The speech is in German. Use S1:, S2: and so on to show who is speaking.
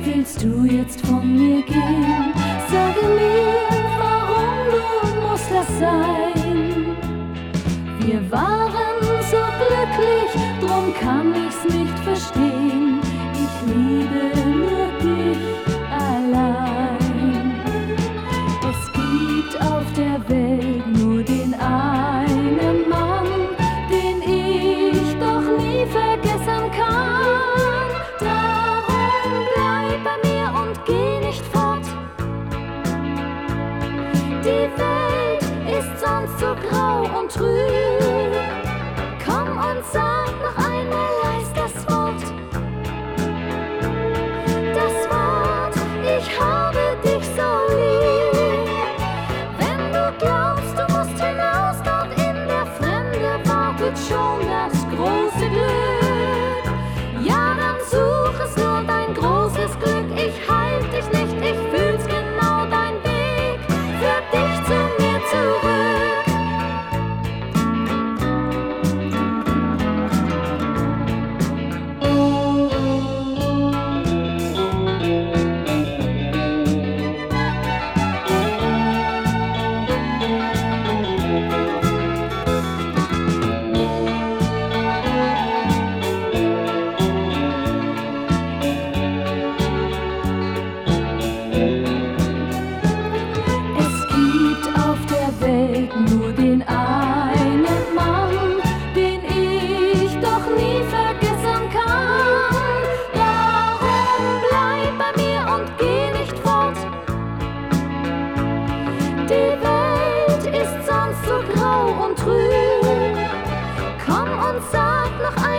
S1: willst du jetzt von mir gehen? Sage mir, warum musst das sein? Wir waren so glücklich, drum kann ich's nicht verstehen. Ich liebe nur dich allein. Es gibt auf der Welt nur den einen Mann, den ich doch nie vergessen kann. Darum bleib bei mir und geh nicht fort. Die Welt ist sonst so grau und trüb. Komm und sag noch einmal leis das Wort. Das Wort, ich habe dich so lieb. Wenn du glaubst, du musst hinaus, dort in der Fremde wartet schon das große Glück. Ja, dann such es nur dein großes Glück. Ich halt dich nicht, ich fühl's genau, dein Weg führt dich zu mir zurück. Nur den einen Mann, den ich doch nie vergessen kann. Darum bleib bei mir und geh nicht fort. Die Welt ist sonst so grau und trüb. Komm und sag noch einmal